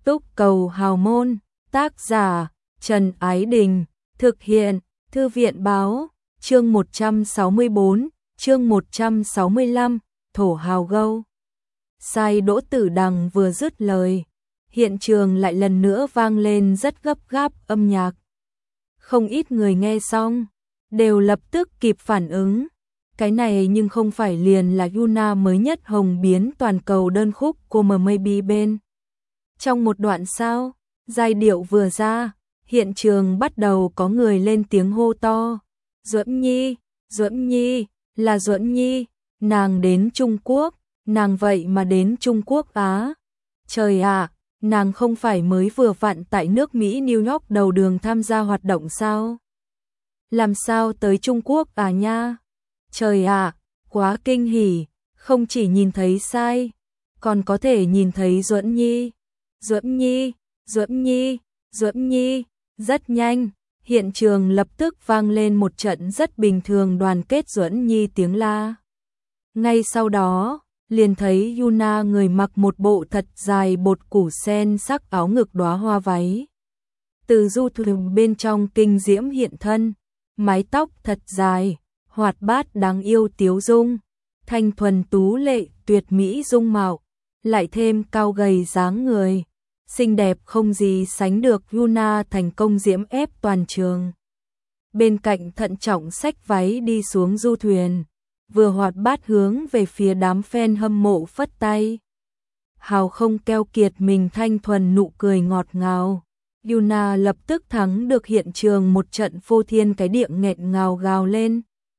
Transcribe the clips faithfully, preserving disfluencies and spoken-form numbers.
Túc Cầu Hào Môn, tác giả Trần Ái Đình, thực hiện Thư viện Báo, chương một trăm sáu mươi bốn, chương một trăm sáu mươi lăm, Thổ Hào Gâu. Sai Đỗ Tử Đằng vừa dứt lời, hiện trường lại lần nữa vang lên rất gấp gáp âm nhạc. Không ít người nghe xong, đều lập tức kịp phản ứng. Cái này nhưng không phải liền là Yuna mới nhất hồng biến toàn cầu đơn khúc của Maybe bên. Trong một đoạn sao, giai điệu vừa ra, hiện trường bắt đầu có người lên tiếng hô to. Duẫn Nhi, Duẫn Nhi, là Duẫn Nhi, nàng đến Trung Quốc, nàng vậy mà đến Trung Quốc Á. Trời ạ, nàng không phải mới vừa vặn tại nước Mỹ New York đầu đường tham gia hoạt động sao? Làm sao tới Trung Quốc à nha? Trời ạ, quá kinh hỉ, không chỉ nhìn thấy Sai, còn có thể nhìn thấy Duẫn Nhi. Duẫn Nhi, Duẫn Nhi, Duẫn Nhi, rất nhanh, hiện trường lập tức vang lên một trận rất bình thường đoàn kết Duẫn Nhi tiếng la. Ngay sau đó, liền thấy Yuna người mặc một bộ thật dài bột củ sen sắc áo ngực đóa hoa váy. Từ du thuyền bên trong kinh diễm hiện thân, mái tóc thật dài, hoạt bát đáng yêu tiếu dung, thanh thuần tú lệ tuyệt mỹ dung mạo, lại thêm cao gầy dáng người, xinh đẹp không gì sánh được. Yuna thành công diễm ép toàn trường. Bên cạnh thận trọng xách váy đi xuống du thuyền, vừa hoạt bát hướng về phía đám fan hâm mộ phất tay. Hào không keo kiệt mình thanh thuần nụ cười ngọt ngào. Yuna lập tức thắng được hiện trường một trận phô thiên cái điệu nghẹn ngào gào lên.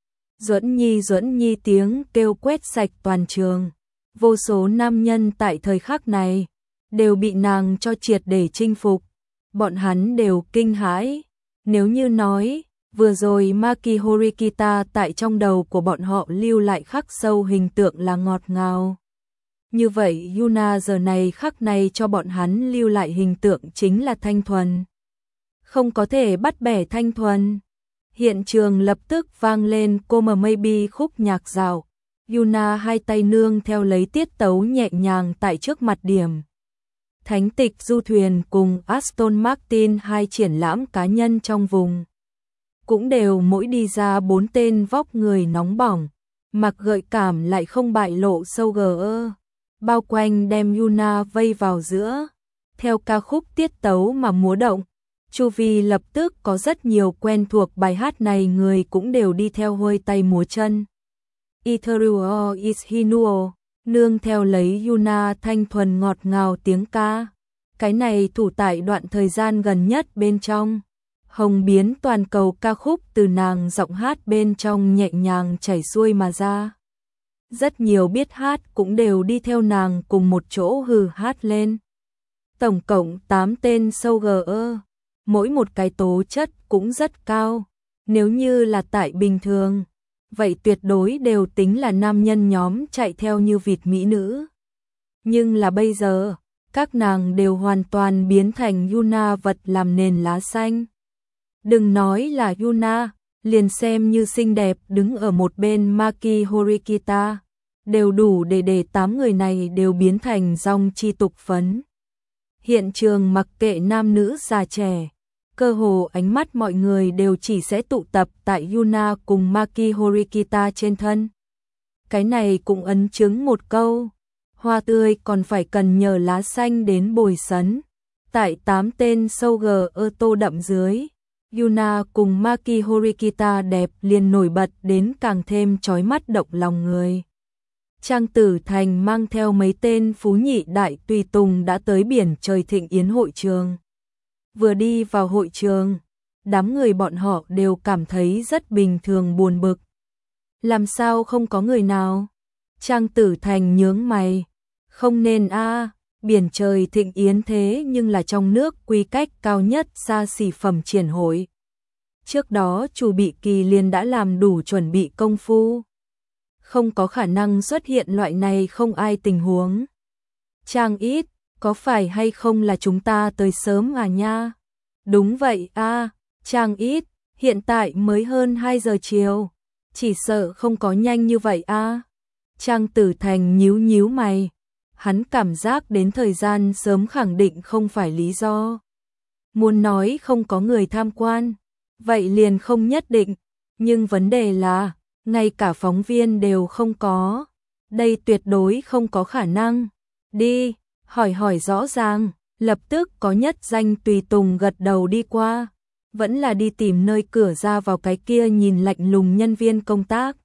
Duẫn Nhi, Duẫn Nhi tiếng kêu quét sạch toàn trường. Vô số nam nhân tại thời khắc này đều bị nàng cho triệt để chinh phục. Bọn hắn đều kinh hãi. Nếu như nói, vừa rồi Maki Horikita tại trong đầu của bọn họ lưu lại khắc sâu hình tượng là ngọt ngào. Như vậy Yuna giờ này khắc này cho bọn hắn lưu lại hình tượng chính là thanh thuần. Không có thể bắt bẻ thanh thuần. Hiện trường lập tức vang lên cô mà Maybe khúc nhạc dạo. Yuna hai tay nương theo lấy tiết tấu nhẹ nhàng tại trước mặt điểm. Thánh tịch du thuyền cùng Aston Martin hai triển lãm cá nhân trong vùng. Cũng đều mỗi đi ra bốn tên vóc người nóng bỏng, mặc gợi cảm lại không bại lộ sâu gờ. Bao quanh đem Yuna vây vào giữa. Theo ca khúc tiết tấu mà múa động, chu vi lập tức có rất nhiều quen thuộc bài hát này người cũng đều đi theo hơi tay múa chân. Ethereal is Hinuo, nương theo lấy Yuna thanh thuần ngọt ngào tiếng ca. Cái này thủ tại đoạn thời gian gần nhất bên trong. Hồng biến toàn cầu ca khúc từ nàng giọng hát bên trong nhẹ nhàng chảy xuôi mà ra. Rất nhiều biết hát cũng đều đi theo nàng cùng một chỗ hừ hát lên. Tổng cộng tám tên sâu gờ, mỗi một cái tố chất cũng rất cao. Nếu như là tại bình thường, vậy tuyệt đối đều tính là nam nhân nhóm chạy theo như vịt mỹ nữ. Nhưng là bây giờ, các nàng đều hoàn toàn biến thành Yuna vật làm nền lá xanh. Đừng nói là Yuna, liền xem như xinh đẹp đứng ở một bên Maki Horikita, đều đủ để để tám người này đều biến thành dòng chi tục phấn. Hiện trường mặc kệ nam nữ già trẻ, cơ hồ ánh mắt mọi người đều chỉ sẽ tụ tập tại Yuna cùng Maki Horikita trên thân. Cái này cũng ấn chứng một câu, hoa tươi còn phải cần nhờ lá xanh đến bồi sấn. Tại tám tên sâu gờ ơ tô đậm dưới, Yuna cùng Maki Horikita đẹp liền nổi bật đến càng thêm chói mắt động lòng người. Trang Tử Thành mang theo mấy tên phú nhị đại tùy tùng đã tới biển trời thịnh yến hội trường. Vừa đi vào hội trường, đám người bọn họ đều cảm thấy rất bình thường buồn bực. Làm sao không có người nào? Trang Tử Thành nhướng mày. Không nên a, biển trời thịnh yến thế nhưng là trong nước quy cách cao nhất xa xỉ phẩm triển hội. Trước đó chủ bị kỳ liền đã làm đủ chuẩn bị công phu. Không có khả năng xuất hiện loại này không ai tình huống. Trang ít, có phải hay không là chúng ta tới sớm à nha? Đúng vậy a, Trang ít, hiện tại mới hơn hai giờ chiều. Chỉ sợ không có nhanh như vậy a. Trang Tử Thành nhíu nhíu mày. hắn cảm giác đến thời gian sớm khẳng định không phải lý do. Muốn nói không có người tham quan, vậy liền không nhất định, nhưng vấn đề là, ngay cả phóng viên đều không có. Đây tuyệt đối không có khả năng. Đi, hỏi hỏi rõ ràng, lập tức có nhất danh tùy tùng gật đầu đi qua. Vẫn là đi tìm nơi cửa ra vào cái kia nhìn lạnh lùng nhân viên công tác.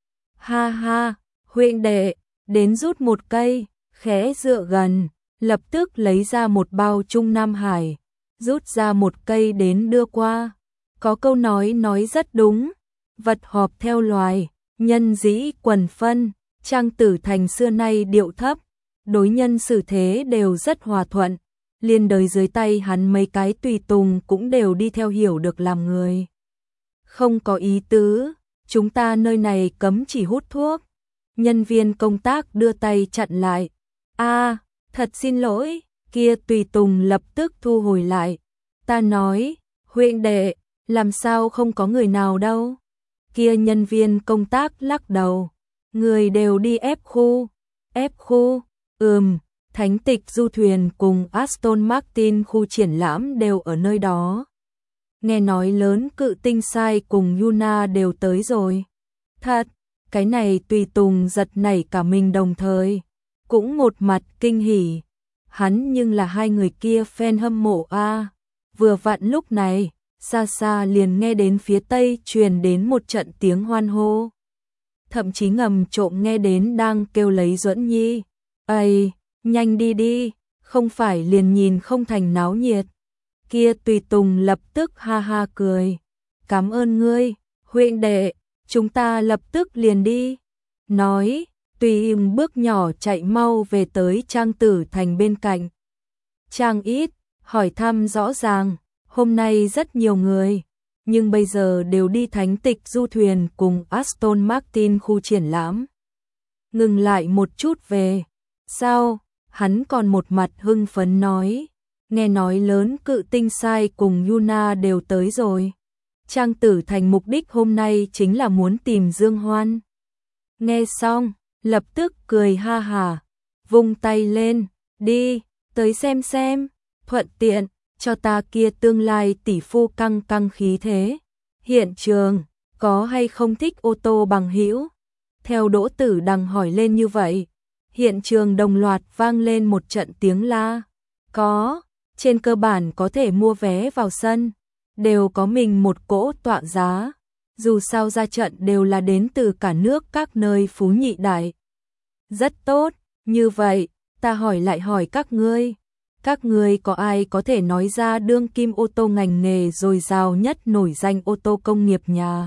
Ha ha, huynh đệ, đến rút một cây, khẽ dựa gần, lập tức lấy ra một bao Trung Nam Hải, rút ra một cây đến đưa qua. Có câu nói nói rất đúng, vật họp theo loài, nhân dĩ quần phân. Trang Tử Thành xưa nay điệu thấp, đối nhân xử thế đều rất hòa thuận, liên đới dưới tay hắn mấy cái tùy tùng cũng đều đi theo hiểu được làm người. Không có ý tứ, chúng ta nơi này cấm chỉ hút thuốc. Nhân viên công tác đưa tay chặn lại. A, thật xin lỗi, kia tùy tùng lập tức thu hồi lại. Ta nói, huynh đệ, làm sao không có người nào đâu. Kia nhân viên công tác lắc đầu. Người đều đi ép khu. Ép khu, ừm, Thánh Tịch Du Thuyền cùng Aston Martin khu triển lãm đều ở nơi đó. Nghe nói lớn cự tinh sai cùng Yuna đều tới rồi. Thật, cái này tùy tùng giật nảy cả mình đồng thời. Cũng một mặt kinh hỉ. Hắn nhưng là hai người kia fan hâm mộ a. Vừa vặn lúc này, xa xa liền nghe đến phía tây truyền đến một trận tiếng hoan hô. Thậm chí ngầm trộm nghe đến đang kêu lấy Duẫn Nhi. Ây, nhanh đi đi, không phải liền nhìn không thành náo nhiệt. Kia tùy tùng lập tức ha ha cười. Cảm ơn ngươi, huynh đệ, chúng ta lập tức liền đi. Nói, tùy im bước nhỏ chạy mau về tới Trang Tử Thành bên cạnh. Trang ít, hỏi thăm rõ ràng, hôm nay rất nhiều người, nhưng bây giờ đều đi Thánh Tịch Du Thuyền cùng Aston Martin khu triển lãm. Ngừng lại một chút về. Sao? Hắn còn một mặt hưng phấn nói. Nghe nói lớn cự tinh sai cùng Yuna đều tới rồi. Trang Tử Thành mục đích hôm nay chính là muốn tìm Dương Hoan. Nghe xong, lập tức cười ha hả, vung tay lên, đi, tới xem xem, thuận tiện, cho ta kia tương lai tỷ phu căng căng khí thế. Hiện trường, có hay không thích ô tô bằng hữu? Theo Đỗ Tử Đằng hỏi lên như vậy, hiện trường đồng loạt vang lên một trận tiếng la. Có, trên cơ bản có thể mua vé vào sân, đều có mình một cỗ tọa giá. Dù sao ra trận đều là đến từ cả nước các nơi phú nhị đại. Rất tốt, như vậy, ta hỏi lại hỏi các ngươi. Các ngươi có ai có thể nói ra đương kim ô tô ngành nghề dồi dào nhất nổi danh ô tô công nghiệp nhà?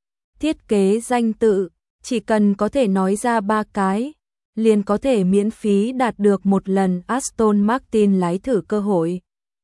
Thiết kế danh tự, chỉ cần có thể nói ra ba cái, liền có thể miễn phí đạt được một lần Aston Martin lái thử cơ hội.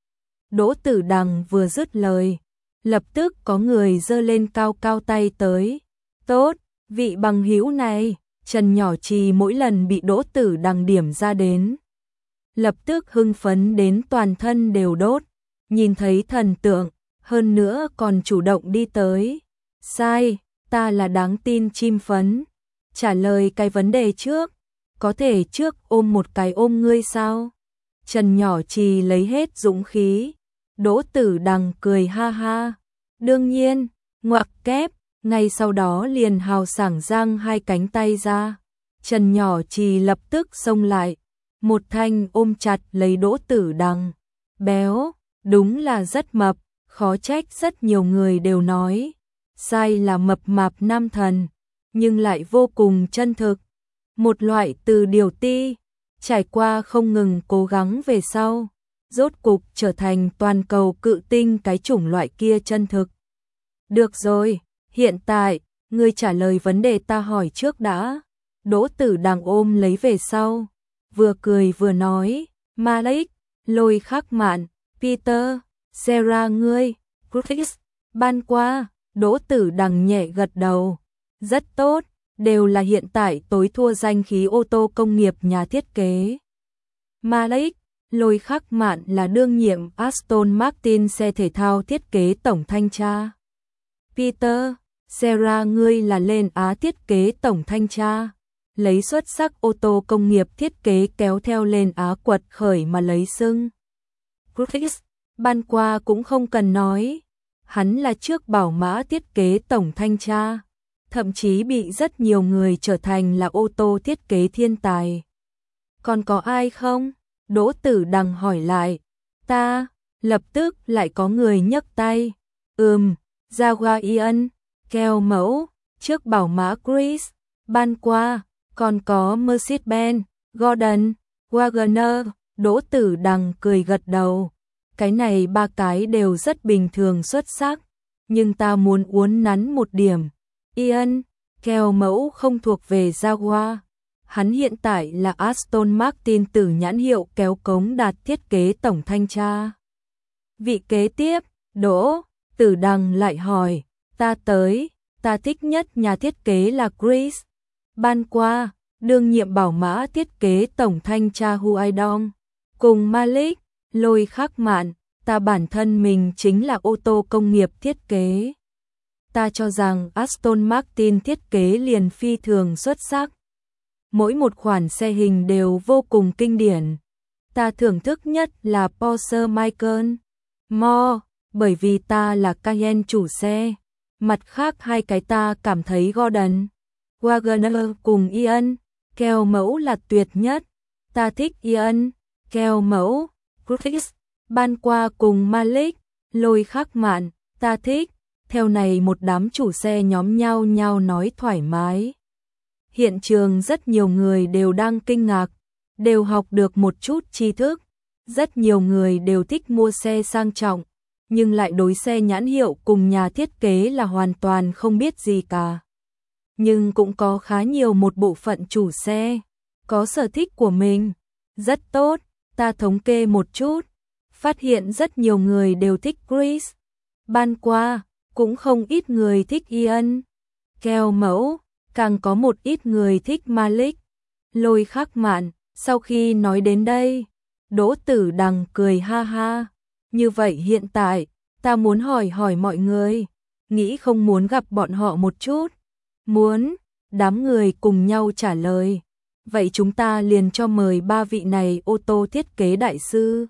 Đỗ Tử Đằng vừa dứt lời, lập tức có người giơ lên cao cao tay tới. Tốt, vị bằng hữu này, Trần Nhỏ Trì mỗi lần bị Đỗ Tử Đằng điểm ra đến, lập tức hưng phấn đến toàn thân đều đốt, nhìn thấy thần tượng, hơn nữa còn chủ động đi tới. Sai, ta là đáng tin chim phấn. Trả lời cái vấn đề trước, có thể trước ôm một cái ôm ngươi sao? Trần Nhỏ Trì lấy hết dũng khí. Đỗ Tử Đằng cười ha ha. Đương nhiên, ngoặc kép, ngay sau đó liền hào sảng giang hai cánh tay ra. Trần Nhỏ Trì lập tức xông lại, một thanh ôm chặt lấy Đỗ Tử Đằng. Béo, đúng là rất mập, khó trách rất nhiều người đều nói. Sai là mập mạp nam thần, nhưng lại vô cùng chân thực. Một loại từ điều ti, trải qua không ngừng cố gắng về sau, rốt cục trở thành toàn cầu cự tinh cái chủng loại kia chân thực. Được rồi, hiện tại, ngươi trả lời vấn đề ta hỏi trước đã. Đỗ Tử Đằng ôm lấy về sau, vừa cười vừa nói, Malik, Lôi Khắc Mạn, Peter, Sarah ngươi, Chris, ban qua. Đỗ Tử Đằng nhẹ gật đầu. Rất tốt, đều là hiện tại tối thua danh khí ô tô công nghiệp nhà thiết kế. Malik, Lôi Khắc Mạn là đương nhiệm Aston Martin xe thể thao thiết kế tổng thanh tra. Peter, Sarah ngươi là lên Á thiết kế tổng thanh tra. lấy xuất sắc ô tô công nghiệp thiết kế kéo theo lên Á quật khởi mà lấy xưng. Chris, ban qua cũng không cần nói, hắn là trước bảo mã thiết kế tổng thanh tra, thậm chí bị rất nhiều người trở thành là ô tô thiết kế thiên tài. Còn có ai không? Đỗ Tử Đằng hỏi lại. Ta, lập tức lại có người nhấc tay. Ừm, Jaguar Ian, keo mẫu, trước bảo mã Chris, ban qua, còn có Mercedes-Benz, Gordon, Wagoner. Đỗ Tử Đằng cười gật đầu. Cái này ba cái đều rất bình thường xuất sắc, nhưng ta muốn uốn nắn một điểm. Ian, keo mẫu không thuộc về Jaguar. Hắn hiện tại là Aston Martin từ nhãn hiệu kéo cống đạt thiết kế tổng thanh tra. Vị kế tiếp, Đỗ Tử Đằng lại hỏi, ta tới, ta thích nhất nhà thiết kế là Chris. Ban qua, đương nhiệm bảo mã thiết kế tổng thanh tra Huaidong, cùng Malik, Lôi Khắc Mạn, ta bản thân mình chính là ô tô công nghiệp thiết kế. Ta cho rằng Aston Martin thiết kế liền phi thường xuất sắc. Mỗi một khoản xe hình đều vô cùng kinh điển. Ta thưởng thức nhất là Porsche Macan Mo, bởi vì ta là Cayenne chủ xe. Mặt khác hai cái ta cảm thấy Gordon, Wagoner cùng Ian, keo mẫu là tuyệt nhất. Ta thích Ian, keo mẫu, Chris, ban qua cùng Malik, Lôi Khắc Mạn, ta thích. Theo này một đám chủ xe nhóm nhau nhau nói thoải mái. Hiện trường rất nhiều người đều đang kinh ngạc, đều học được một chút tri thức. Rất nhiều người đều thích mua xe sang trọng, nhưng lại đối xe nhãn hiệu cùng nhà thiết kế là hoàn toàn không biết gì cả. Nhưng cũng có khá nhiều một bộ phận chủ xe, có sở thích của mình. Rất tốt, ta thống kê một chút, phát hiện rất nhiều người đều thích Chris. Ban qua, cũng không ít người thích Ian, keo mẫu, càng có một ít người thích Malik, Lôi Khắc Mạn. Sau khi nói đến đây, Đỗ Tử Đằng cười ha ha. Như vậy hiện tại, ta muốn hỏi hỏi mọi người, nghĩ không muốn gặp bọn họ một chút? Muốn, đám người cùng nhau trả lời. Vậy chúng ta liền cho mời ba vị này ô tô thiết kế đại sư.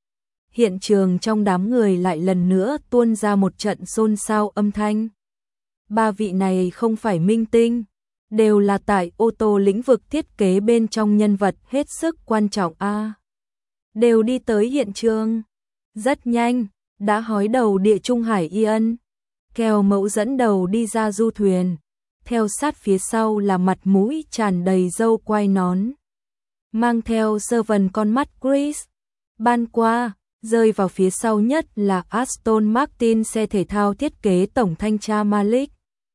Hiện trường trong đám người lại lần nữa tuôn ra một trận xôn xao âm thanh. Ba vị này không phải minh tinh, đều là tại ô tô lĩnh vực thiết kế bên trong nhân vật hết sức quan trọng a. À, đều đi tới hiện trường. Rất nhanh, đã hói đầu địa Trung Hải Ian, keo mẫu dẫn đầu đi ra du thuyền. Theo sát phía sau là mặt mũi tràn đầy râu quai nón, mang theo sơ vần con mắt Chris. Ban qua, rơi vào phía sau nhất là Aston Martin xe thể thao thiết kế tổng thanh tra Malik.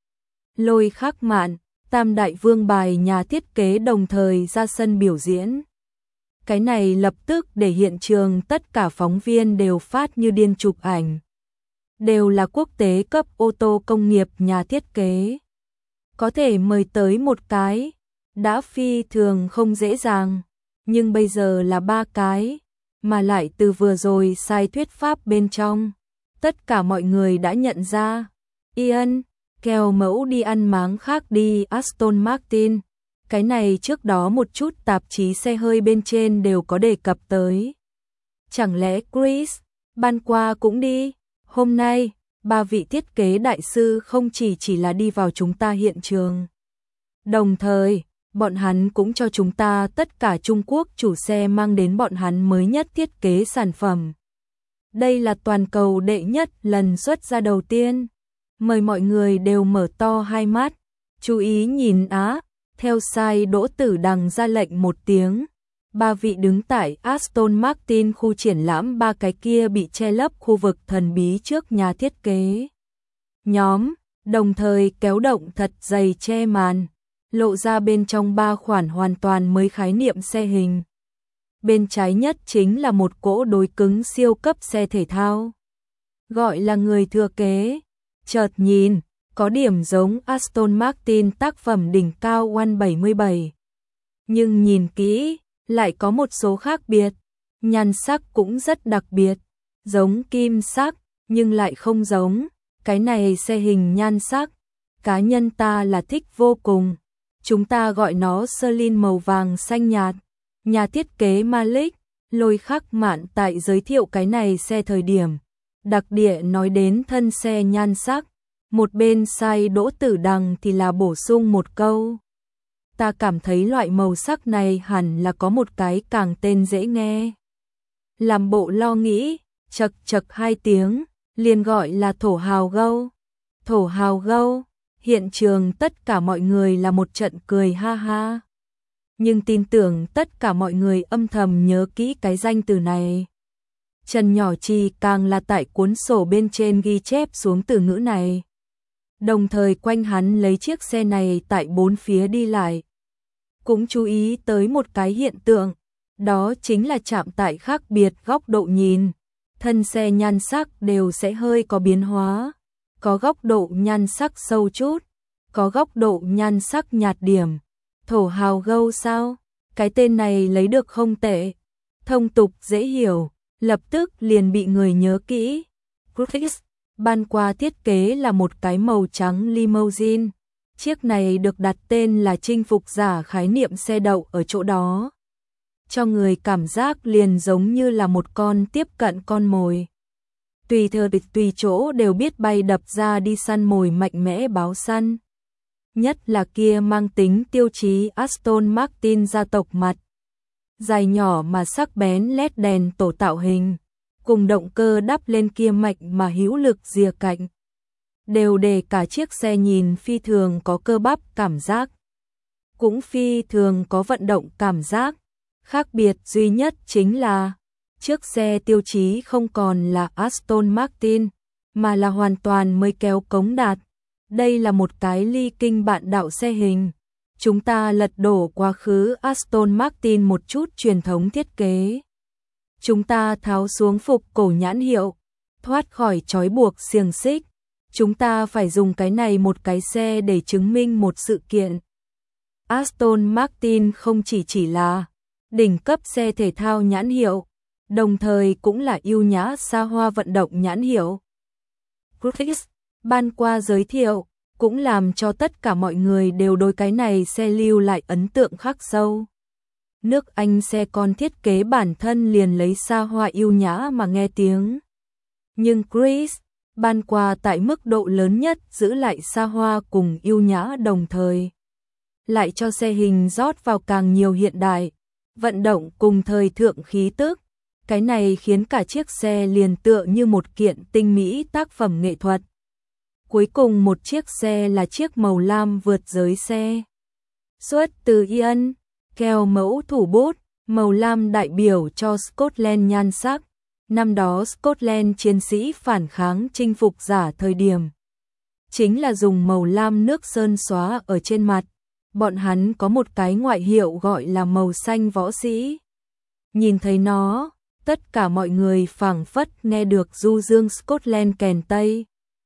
Lôi Khắc Mạn, tam đại vương bài nhà thiết kế đồng thời ra sân biểu diễn. Cái này lập tức để hiện trường tất cả phóng viên đều phát như điên chụp ảnh. Đều là quốc tế cấp ô tô công nghiệp nhà thiết kế. Có thể mời tới một cái, đã phi thường không dễ dàng, nhưng bây giờ là ba cái, mà lại từ vừa rồi sai thuyết pháp bên trong. Tất cả mọi người đã nhận ra, Ian, keo mẫu đi ăn máng khác đi Aston Martin. Cái này trước đó một chút tạp chí xe hơi bên trên đều có đề cập tới. Chẳng lẽ Chris, ban qua cũng đi? Hôm nay, ba vị thiết kế đại sư không chỉ chỉ là đi vào chúng ta hiện trường. Đồng thời, bọn hắn cũng cho chúng ta tất cả Trung Quốc chủ xe mang đến bọn hắn mới nhất thiết kế sản phẩm. Đây là toàn cầu đệ nhất lần xuất ra đầu tiên. Mời mọi người đều mở to hai mắt, chú ý nhìn á. Theo sai Đỗ Tử Đằng ra lệnh một tiếng, ba vị đứng tại Aston Martin khu triển lãm ba cái kia bị che lấp khu vực thần bí trước nhà thiết kế nhóm, đồng thời kéo động thật dày che màn, lộ ra bên trong ba khoản hoàn toàn mới khái niệm xe hình. Bên trái nhất chính là một cỗ đối cứng siêu cấp xe thể thao, gọi là người thừa kế. Chợt nhìn, có điểm giống Aston Martin tác phẩm đỉnh cao một bảy bảy. Nhưng nhìn kỹ, lại có một số khác biệt. Nhan sắc cũng rất đặc biệt, giống kim sắc, nhưng lại không giống. Cái này xe hình nhan sắc, cá nhân ta là thích vô cùng. Chúng ta gọi nó sơ lin màu vàng xanh nhạt. Nhà thiết kế Malik, Lôi Khắc Mạn tại giới thiệu cái này xe thời điểm. Đặc địa nói đến thân xe nhan sắc. Một bên sai Đỗ Tử Đằng thì là bổ sung một câu. Ta cảm thấy loại màu sắc này hẳn là có một cái càng tên dễ nghe. Làm bộ lo nghĩ, chật chật hai tiếng, liền gọi là thổ hào gâu. Thổ hào gâu, hiện trường tất cả mọi người là một trận cười ha ha. Nhưng tin tưởng tất cả mọi người âm thầm nhớ kỹ cái danh từ này. Trần Nhỏ Trì càng là tại cuốn sổ bên trên ghi chép xuống từ ngữ này. Đồng thời quanh hắn lấy chiếc xe này tại bốn phía đi lại. Cũng chú ý tới một cái hiện tượng, đó chính là chạm tại khác biệt góc độ nhìn. Thân xe nhan sắc đều sẽ hơi có biến hóa. Có góc độ nhan sắc sâu chút, có góc độ nhan sắc nhạt điểm. Thổ hào gâu sao? Cái tên này lấy được không tệ. Thông tục dễ hiểu, lập tức liền bị người nhớ kỹ. Graphics, ban qua thiết kế là một cái màu trắng limousine. Chiếc này được đặt tên là chinh phục giả khái niệm xe đậu ở chỗ đó. Cho người cảm giác liền giống như là một con tiếp cận con mồi. Tùy thời tùy chỗ đều biết bay đập ra đi săn mồi mạnh mẽ báo săn. Nhất là kia mang tính tiêu chí Aston Martin gia tộc mặt. Dài nhỏ mà sắc bén led đèn tổ tạo hình. Cùng động cơ đắp lên kia mạnh mà hữu lực rìa cạnh. Đều để cả chiếc xe nhìn phi thường có cơ bắp cảm giác. Cũng phi thường có vận động cảm giác. Khác biệt duy nhất chính là chiếc xe tiêu chí không còn là Aston Martin, mà là hoàn toàn mới kéo cống đạt. Đây là một cái ly kinh bạn đạo xe hình. Chúng ta lật đổ quá khứ Aston Martin một chút truyền thống thiết kế. Chúng ta tháo xuống phục cổ nhãn hiệu, thoát khỏi trói buộc xiềng xích. Chúng ta phải dùng cái này một cái xe để chứng minh một sự kiện. Aston Martin không chỉ chỉ là đỉnh cấp xe thể thao nhãn hiệu, đồng thời cũng là ưu nhã xa hoa vận động nhãn hiệu. Graphics, ban qua giới thiệu, cũng làm cho tất cả mọi người đều đối cái này xe lưu lại ấn tượng khắc sâu. Nước Anh xe con thiết kế bản thân liền lấy xa hoa ưu nhã mà nghe tiếng. Nhưng Chris, ban qua tại mức độ lớn nhất giữ lại xa hoa cùng ưu nhã đồng thời. Lại cho xe hình rót vào càng nhiều hiện đại, vận động cùng thời thượng khí tức. Cái này khiến cả chiếc xe liền tựa như một kiện tinh mỹ tác phẩm nghệ thuật. Cuối cùng một chiếc xe là chiếc màu lam vượt giới xe. Xuất từ Ian, keo mẫu thủ bút, màu lam đại biểu cho Scotland nhan sắc. Năm đó Scotland chiến sĩ phản kháng chinh phục giả thời điểm. Chính là dùng màu lam nước sơn xóa ở trên mặt. Bọn hắn có một cái ngoại hiệu gọi là màu xanh võ sĩ. Nhìn thấy nó, tất cả mọi người phảng phất nghe được du dương Scotland kèn Tây.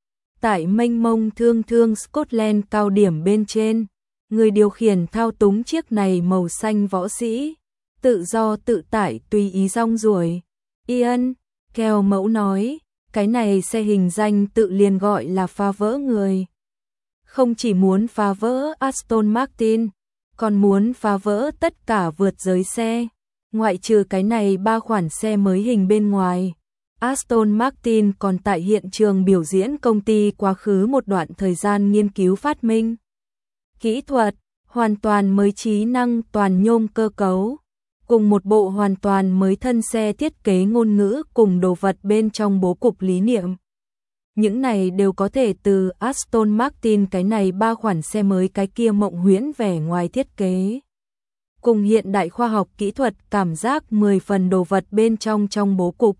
Tại mênh mông thương thương Scotland cao điểm bên trên, người điều khiển thao túng chiếc này màu xanh võ sĩ, tự do tự tại tùy ý rong ruổi. Ian, keo mẫu nói, cái này xe hình danh tự liền gọi là phá vỡ người. Không chỉ muốn phá vỡ Aston Martin, còn muốn phá vỡ tất cả vượt giới xe. Ngoại trừ cái này ba khoản xe mới hình bên ngoài, Aston Martin còn tại hiện trường biểu diễn công ty quá khứ một đoạn thời gian nghiên cứu phát minh. Kỹ thuật, hoàn toàn mới trí năng toàn nhôm cơ cấu, cùng một bộ hoàn toàn mới thân xe thiết kế ngôn ngữ cùng đồ vật bên trong bố cục lý niệm. Những này đều có thể từ Aston Martin cái này ba khoản xe mới cái kia mộng huyễn vẻ ngoài thiết kế. Cùng hiện đại khoa học kỹ thuật cảm giác mười phần đồ vật bên trong trong bố cục.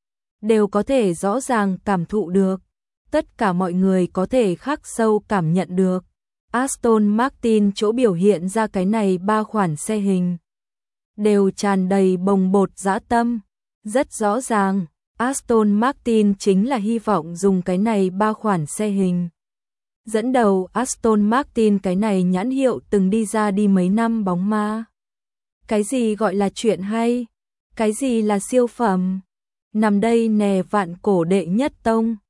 Đều có thể rõ ràng cảm thụ được. Tất cả mọi người có thể khắc sâu cảm nhận được. Aston Martin chỗ biểu hiện ra cái này ba khoản xe hình. Đều tràn đầy bồng bột dã tâm. Rất rõ ràng, Aston Martin chính là hy vọng dùng cái này ba khoản xe hình. Dẫn đầu Aston Martin cái này nhãn hiệu từng đi ra đi mấy năm bóng ma. Cái gì gọi là chuyện hay? Cái gì là siêu phẩm? Nằm đây nè vạn cổ đệ nhất tông.